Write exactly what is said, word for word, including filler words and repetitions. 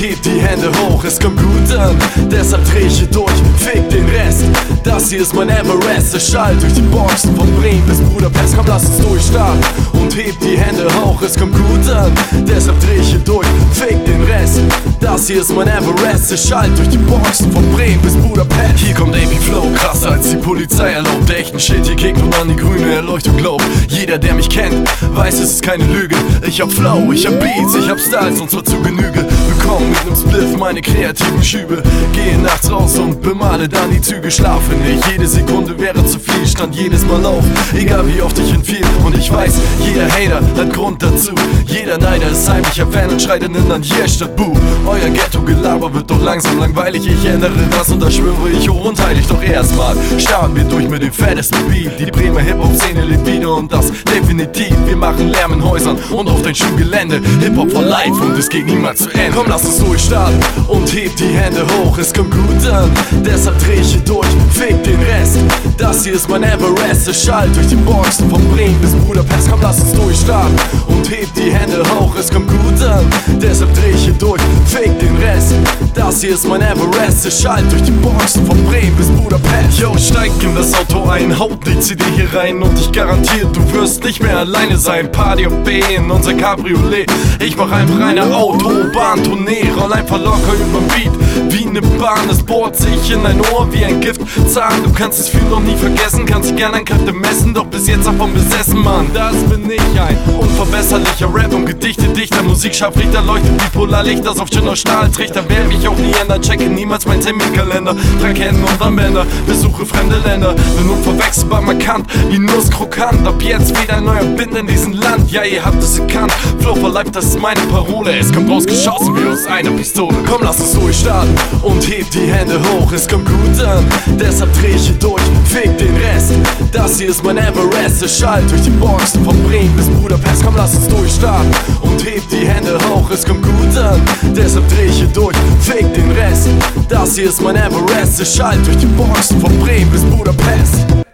heb die Hände hoch, es kommt gut an. Deshalb dreh ich hier durch, fick den Rest. Das hier ist mein Everest, es schallt durch die Boxen von Bremen bis Budapest. Komm, lass uns durchstarten und heb die Hände hoch, es kommt gut an. Deshalb dreh ich hier durch, fick den Rest. Das hier ist mein Everest, es schallt durch die Boxen von Bremen bis Budapest. Hier kommt A P Flow, krasser als die Polizei erlaubt. Echten Shit, hier kickt und an die grüne Erleuchtung glaubt. Jeder, der mich kennt, weiß, es ist keine Lüge. Ich hab Flow, ich hab Beats, ich hab Styles und zwar zu Genüge. Bekomme mit nem Spliff meine kreativen Schübe. Gehe nachts raus und bemale dann die Züge. Schlafe nicht, jede Sekunde wäre zu viel. Stand jedes Mal auf, egal wie oft ich entfiel. Und ich weiß, jeder Hater hat Grund dazu. Jeder Neider ist heimlicher Fan und schreit innen an hier statt Buh. Euer Ghetto-Gelaber wird doch langsam langweilig. Ich ändere das und da schwöre ich hoch und heilig. Doch erstmal starten wir durch mit dem fettesten Beat. Die Bremer Hip-Hop-Szene lebt wieder und das definitiv. Wir machen Lärm in Häusern und auf dein Schulgelände. Hip-Hop for life und es geht niemals zu Ende. Komm, lass uns durchstarten und heb die Hände hoch, es kommt gut an. Deshalb dreh ich hier durch, fick den Rest. Das hier ist mein Everest, es schallt durch die Boxen von Bremen bis Budapest. Komm, lass uns durchstarten und heb die Hände hoch, es kommt gut an. Deshalb dreh ich hier durch, fick den Rest. Das hier ist mein Everest, es schallt durch die Boxen von Bremen bis Budapest. Yo, steig in das Auto ein, haut die C D hier rein und ich garantiere, du wirst nicht mehr alleine sein. Party auf B in unser Cabriolet. Ich mach einfach eine Autobahn-Tournee, roll einfach locker überm Beat. Wie ne Bahn, es bohrt sich in dein Ohr wie ein Giftzahn. Du kannst das Gefühl noch nie vergessen, kannst dich gerne an Kräfte messen, doch bis jetzt davon besessen, Mann. Das bin ich, ein unverbesserlicher Rap und Gedichte dichter. Musik scharf Richter, leuchtet wie Polarlichter auf schöner Stahltrichter. Werde mich auch nie ändern, checke niemals mein Terminkalender. Trag Ketten und Armbänder, besuche fremde Länder. Bin unverwechselbar markant, wie nusskrokant. Ab jetzt wieder ein neuer Bind in diesem Land. Ja, ihr habt es erkannt, Flow for Life, das ist meine Parole. Es kommt rausgeschossen wie aus einer Pistole. Komm, lass uns durchstarten und heb die Hände hoch, es kommt gut an. Deshalb dreh ich hier durch, fick den Rest. Das hier ist mein Everest, es schallt durch die Boxen von Bremen bis Budapest. Komm, lass uns durchstarten und heb die Hände hoch, es kommt gut an. Deshalb dreh ich hier durch, fick den Rest. Das hier ist mein Everest, es schallt durch die Boxen von Bremen bis Budapest.